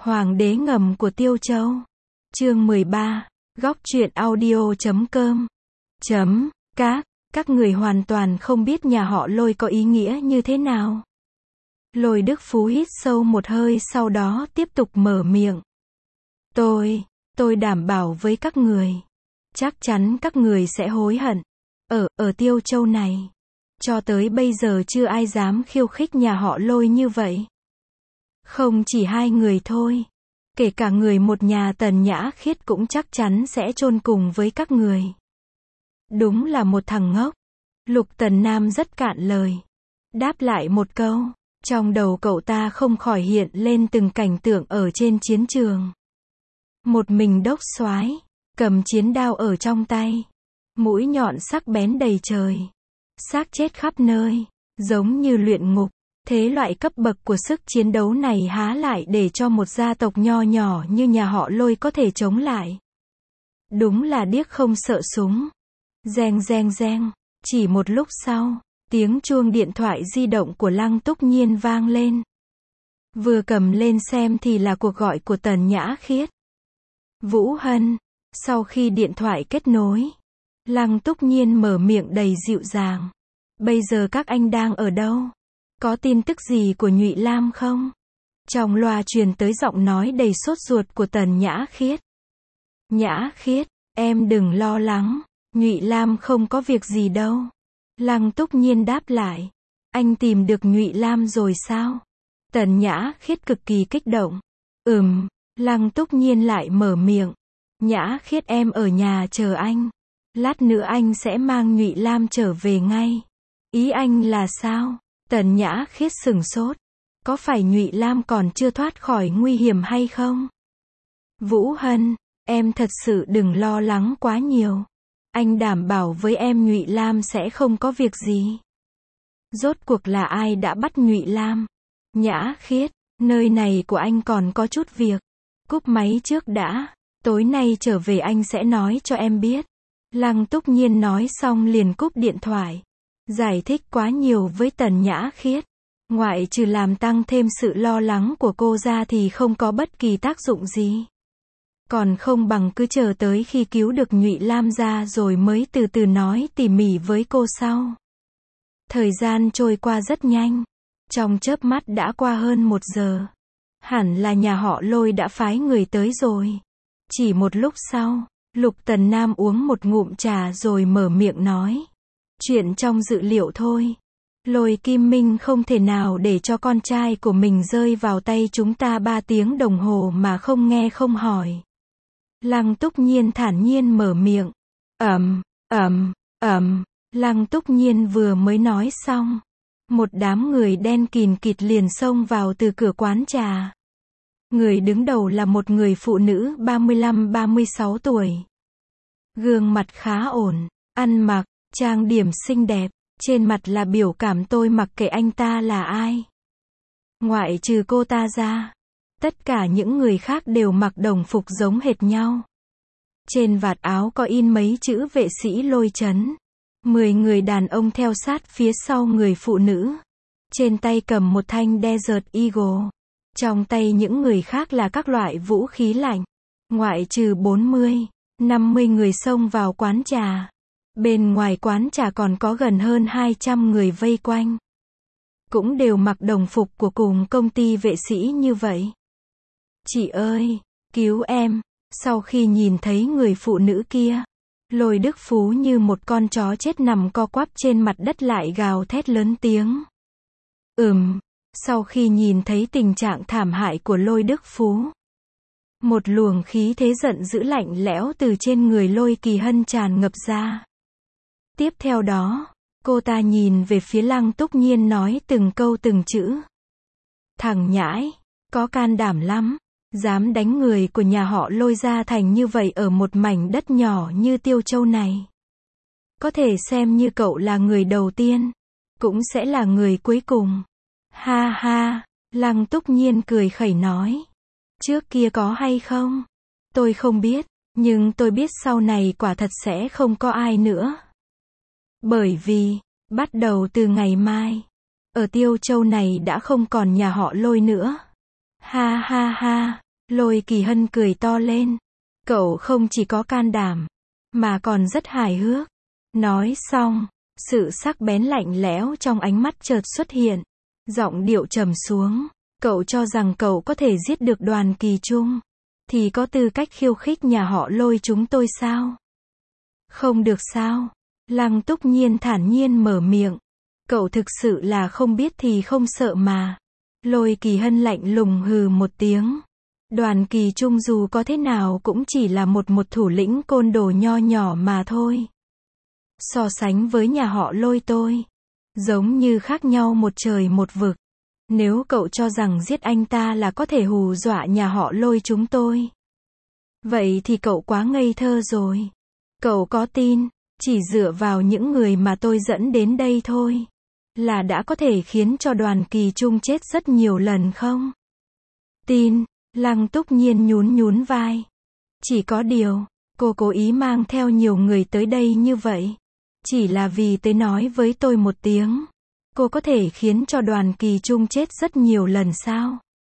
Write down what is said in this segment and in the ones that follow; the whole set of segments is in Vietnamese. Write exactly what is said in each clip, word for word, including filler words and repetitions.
Hoàng đế ngầm của Tiêu Châu. Chương mười ba. Góc truyện audio chấm com. Chấm. Các. Các người hoàn toàn không biết nhà họ Lôi có ý nghĩa như thế nào. Lôi Đức Phú hít sâu một hơi sau đó tiếp tục mở miệng. Tôi, tôi đảm bảo với các người. Chắc chắn các người sẽ hối hận. Ở, ở Tiêu Châu này. Cho tới bây giờ chưa ai dám khiêu khích nhà họ Lôi như vậy. Không chỉ hai người thôi. Kể cả người một nhà Tần Nhã Khiết cũng chắc chắn sẽ chôn cùng với các người. Đúng là một thằng ngốc. Lục Tần Nam rất cạn lời. Đáp lại một câu. Trong đầu cậu ta không khỏi hiện lên từng cảnh tượng ở trên chiến trường. Một mình đốc soái, cầm chiến đao ở trong tay. Mũi nhọn sắc bén đầy trời. Xác chết khắp nơi, giống như luyện ngục. Thế loại cấp bậc của sức chiến đấu này há lại để cho một gia tộc nho nhỏ như nhà họ Lôi có thể chống lại. Đúng là điếc không sợ súng. Reng reng reng, chỉ một lúc sau, tiếng chuông điện thoại di động của Lăng Túc Nhiên vang lên. Vừa cầm lên xem thì là cuộc gọi của Tần Nhã Khiết. Vũ Hân, sau khi điện thoại kết nối, Lăng Túc Nhiên mở miệng đầy dịu dàng. Bây giờ các anh đang ở đâu? Có tin tức gì của Nhụy Lam không? Trong loa truyền tới giọng nói đầy sốt ruột của Tần Nhã Khiết. Nhã Khiết, em đừng lo lắng, Nhụy Lam không có việc gì đâu. Lăng Túc Nhiên đáp lại. Anh tìm được Nhụy Lam rồi sao? Tần Nhã Khiết cực kỳ kích động. Ừm, Lăng Túc Nhiên lại mở miệng. Nhã Khiết em ở nhà chờ anh. Lát nữa anh sẽ mang Nhụy Lam trở về ngay. Ý anh là sao? Tần Nhã Khiết sửng sốt. Có phải Nhụy Lam còn chưa thoát khỏi nguy hiểm hay không? Vũ Hân, em thật sự đừng lo lắng quá nhiều. Anh đảm bảo với em Nhụy Lam sẽ không có việc gì. Rốt cuộc là ai đã bắt Nhụy Lam? Nhã Khiết, nơi này của anh còn có chút việc. Cúp máy trước đã. Tối nay trở về anh sẽ nói cho em biết. Lăng Túc Nhiên nói xong liền cúp điện thoại. Giải thích quá nhiều với Tần Nhã Khiết. Ngoại trừ làm tăng thêm sự lo lắng của cô ra thì không có bất kỳ tác dụng gì. Còn không bằng cứ chờ tới khi cứu được Nhụy Lam ra rồi mới từ từ nói tỉ mỉ với cô sau. Thời gian trôi qua rất nhanh. Trong chớp mắt đã qua hơn một giờ. Hẳn là nhà họ Lôi đã phái người tới rồi. Chỉ một lúc sau, Lục Tần Nam uống một ngụm trà rồi mở miệng nói. Chuyện trong dự liệu thôi. Lôi Kim Minh không thể nào để cho con trai của mình rơi vào tay chúng ta ba tiếng đồng hồ mà không nghe không hỏi. Lăng Túc Nhiên thản nhiên mở miệng. Ầm, ầm, ầm. Lăng Túc Nhiên vừa mới nói xong. Một đám người đen kìn kịt liền xông vào từ cửa quán trà. Người đứng đầu là một người phụ nữ ba mươi lăm ba mươi sáu tuổi. Gương mặt khá ổn, ăn mặc, trang điểm xinh đẹp, trên mặt là biểu cảm tôi mặc kệ anh ta là ai. Ngoại trừ cô ta ra, tất cả những người khác đều mặc đồng phục giống hệt nhau. Trên vạt áo có in mấy chữ vệ sĩ Lôi trấn. Mười người đàn ông theo sát phía sau người phụ nữ. Trên tay cầm một thanh Desert Eagle. Trong tay những người khác là các loại vũ khí lạnh. Ngoại trừ bốn mươi, năm mươi người xông vào quán trà. Bên ngoài quán trà còn có gần hơn hai trăm người vây quanh. Cũng đều mặc đồng phục của cùng công ty vệ sĩ như vậy. Chị ơi, cứu em. Sau khi nhìn thấy người phụ nữ kia, Lôi Đức Phú như một con chó chết nằm co quắp trên mặt đất lại gào thét lớn tiếng. Ừm, sau khi nhìn thấy tình trạng thảm hại của Lôi Đức Phú, một luồng khí thế giận dữ lạnh lẽo từ trên người Lôi Kỳ Hân tràn ngập ra. Tiếp theo đó, cô ta nhìn về phía Lăng Túc Nhiên nói từng câu từng chữ. Thằng nhãi, có can đảm lắm, dám đánh người của nhà họ Lôi ra thành như vậy ở một mảnh đất nhỏ như Tiêu Châu này. Có thể xem như cậu là người đầu tiên, cũng sẽ là người cuối cùng. Ha ha, Lăng Túc Nhiên cười khẩy nói. Trước kia có hay không? Tôi không biết, nhưng tôi biết sau này quả thật sẽ không có ai nữa. Bởi vì, bắt đầu từ ngày mai, ở Tiêu Châu này đã không còn nhà họ Lôi nữa. Ha ha ha, Lôi Kỳ Hân cười to lên. Cậu không chỉ có can đảm, mà còn rất hài hước. Nói xong, sự sắc bén lạnh lẽo trong ánh mắt chợt xuất hiện. Giọng điệu trầm xuống. Cậu cho rằng cậu có thể giết được Đoàn Kỳ Trung, thì có tư cách khiêu khích nhà họ Lôi chúng tôi sao? Không được sao? Lăng Túc Nhiên thản nhiên mở miệng. Cậu thực sự là không biết thì không sợ mà. Lôi Kỳ Hân lạnh lùng hừ một tiếng. Đoàn Kỳ Trung dù có thế nào cũng chỉ là một một thủ lĩnh côn đồ nho nhỏ mà thôi. So sánh với nhà họ Lôi tôi, giống như khác nhau một trời một vực. Nếu cậu cho rằng giết anh ta là có thể hù dọa nhà họ Lôi chúng tôi, vậy thì cậu quá ngây thơ rồi. Cậu có tin, chỉ dựa vào những người mà tôi dẫn đến đây thôi, là đã có thể khiến cho Đoàn Kỳ Trung chết rất nhiều lần không? Tin, Lăng Túc Nhiên nhún nhún vai. Chỉ có điều, cô cố ý mang theo nhiều người tới đây như vậy, chỉ là vì tới nói với tôi một tiếng. Cô có thể khiến cho Đoàn Kỳ Trung chết rất nhiều lần sao?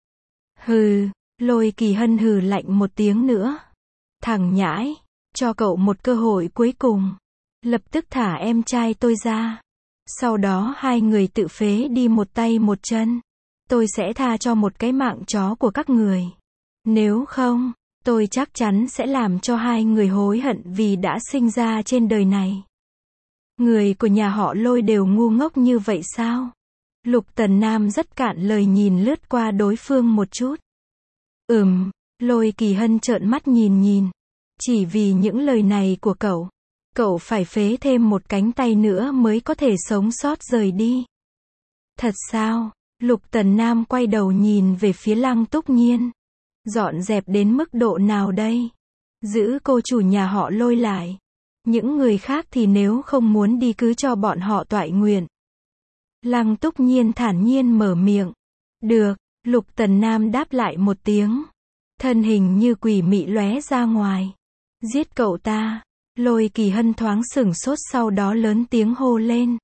Hừ, Lôi Kỳ Hân hừ lạnh một tiếng nữa. Thằng nhãi, cho cậu một cơ hội cuối cùng. Lập tức thả em trai tôi ra. Sau đó hai người tự phế đi một tay một chân. Tôi sẽ tha cho một cái mạng chó của các người. Nếu không, tôi chắc chắn sẽ làm cho hai người hối hận vì đã sinh ra trên đời này. Người của nhà họ Lôi đều ngu ngốc như vậy sao? Lục Tần Nam rất cạn lời nhìn lướt qua đối phương một chút. Ừm, Lôi Kỳ Hân trợn mắt nhìn nhìn. Chỉ vì những lời này của cậu, cậu phải phế thêm một cánh tay nữa mới có thể sống sót rời đi. Thật sao? Lục Tần Nam quay đầu nhìn về phía Lăng Túc Nhiên. Dọn dẹp đến mức độ nào đây? Giữ cô chủ nhà họ Lôi lại. Những người khác thì nếu không muốn đi cứ cho bọn họ toại nguyện. Lăng Túc Nhiên thản nhiên mở miệng. Được, Lục Tần Nam đáp lại một tiếng. Thân hình như quỷ mị lóe ra ngoài. Giết cậu ta. Lôi Kỳ Hân thoáng sửng sốt sau đó lớn tiếng hô lên.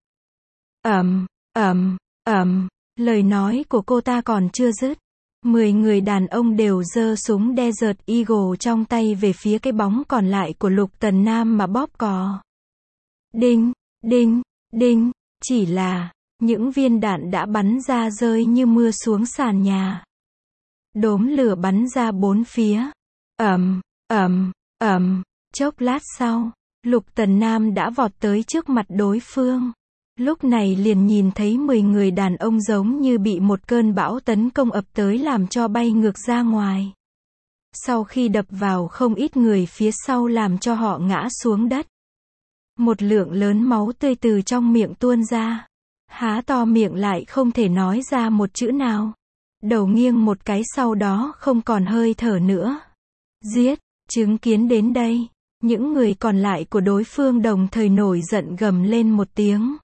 Ầm, ầm, ầm, lời nói của cô ta còn chưa dứt. Mười người đàn ông đều giơ súng Desert Eagle trong tay về phía cái bóng còn lại của Lục Tần Nam mà bóp cò. Đinh, đinh, đinh, chỉ là, những viên đạn đã bắn ra rơi như mưa xuống sàn nhà. Đốm lửa bắn ra bốn phía. Ầm, ầm, ầm, chốc lát sau, Lục Tần Nam đã vọt tới trước mặt đối phương. Lúc này liền nhìn thấy mười người đàn ông giống như bị một cơn bão tấn công ập tới làm cho bay ngược ra ngoài. Sau khi đập vào không ít người phía sau làm cho họ ngã xuống đất. Một lượng lớn máu tươi từ trong miệng tuôn ra. Há to miệng lại không thể nói ra một chữ nào. Đầu nghiêng một cái sau đó không còn hơi thở nữa. Giết, chứng kiến đến đây. Những người còn lại của đối phương đồng thời nổi giận gầm lên một tiếng.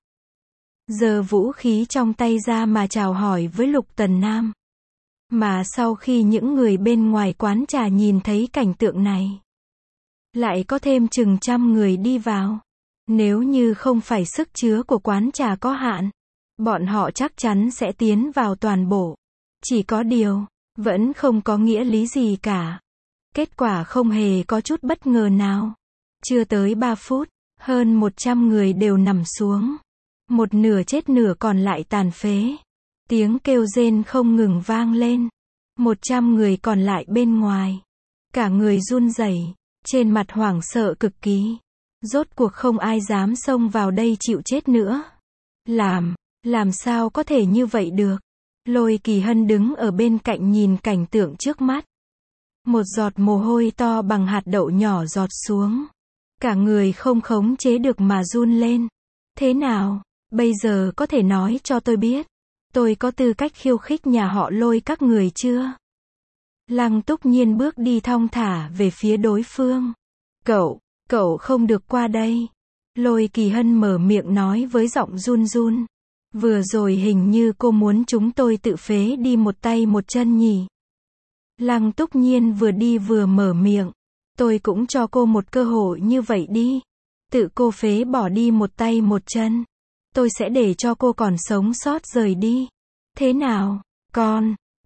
Giơ vũ khí trong tay ra mà chào hỏi với Lục Tần Nam. Mà sau khi những người bên ngoài quán trà nhìn thấy cảnh tượng này, lại có thêm chừng trăm người đi vào. Nếu như không phải sức chứa của quán trà có hạn, bọn họ chắc chắn sẽ tiến vào toàn bộ. Chỉ có điều, vẫn không có nghĩa lý gì cả. Kết quả không hề có chút bất ngờ nào. Chưa tới ba phút, hơn một trăm người đều nằm xuống. Một nửa chết nửa còn lại tàn phế. Tiếng kêu rên không ngừng vang lên. Một trăm người còn lại bên ngoài. Cả người run rẩy, trên mặt hoảng sợ cực kỳ. Rốt cuộc không ai dám xông vào đây chịu chết nữa. Làm, làm sao có thể như vậy được? Lôi Kỳ Hân đứng ở bên cạnh nhìn cảnh tượng trước mắt. Một giọt mồ hôi to bằng hạt đậu nhỏ giọt xuống. Cả người không khống chế được mà run lên. Thế nào? Bây giờ có thể nói cho tôi biết, tôi có tư cách khiêu khích nhà họ Lôi các người chưa? Lăng Túc Nhiên bước đi thong thả về phía đối phương. Cậu, cậu không được qua đây. Lôi Kỳ Hân mở miệng nói với giọng run run. Vừa rồi hình như cô muốn chúng tôi tự phế đi một tay một chân nhỉ? Lăng Túc Nhiên vừa đi vừa mở miệng. Tôi cũng cho cô một cơ hội như vậy đi. Tự cô phế bỏ đi một tay một chân. Tôi sẽ để cho cô còn sống sót rời đi. Thế nào, con,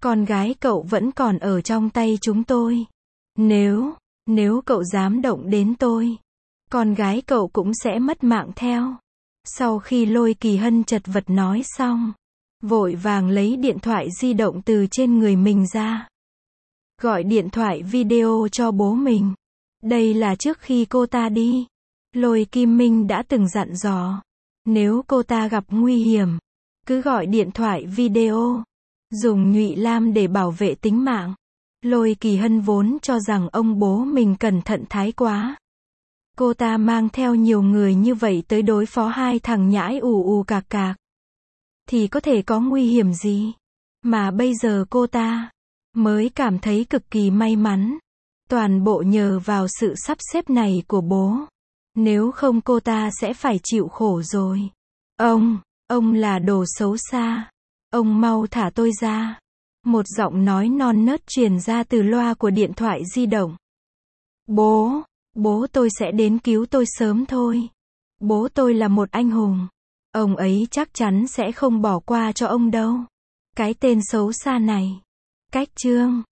Con gái cậu vẫn còn ở trong tay chúng tôi. Nếu, nếu cậu dám động đến tôi, con gái cậu cũng sẽ mất mạng theo. Sau khi Lôi Kỳ Hân chật vật nói xong, vội vàng lấy điện thoại di động từ trên người mình ra. Gọi điện thoại video cho bố mình. Đây là trước khi cô ta đi. Lôi Kim Minh đã từng dặn dò. Nếu cô ta gặp nguy hiểm, cứ gọi điện thoại video. Dùng Nhụy Lam để bảo vệ tính mạng. Lôi Kỳ Hân vốn cho rằng ông bố mình cẩn thận thái quá. Cô ta mang theo nhiều người như vậy tới đối phó hai thằng nhãi ù ù cạc cạc. Thì có thể có nguy hiểm gì? Mà bây giờ cô ta mới cảm thấy cực kỳ may mắn. Toàn bộ nhờ vào sự sắp xếp này của bố. Nếu không cô ta sẽ phải chịu khổ rồi. Ông, ông là đồ xấu xa. Ông mau thả tôi ra. Một giọng nói non nớt truyền ra từ loa của điện thoại di động. Bố, bố tôi sẽ đến cứu tôi sớm thôi. Bố tôi là một anh hùng. Ông ấy chắc chắn sẽ không bỏ qua cho ông đâu. Cái tên xấu xa này. Cách chương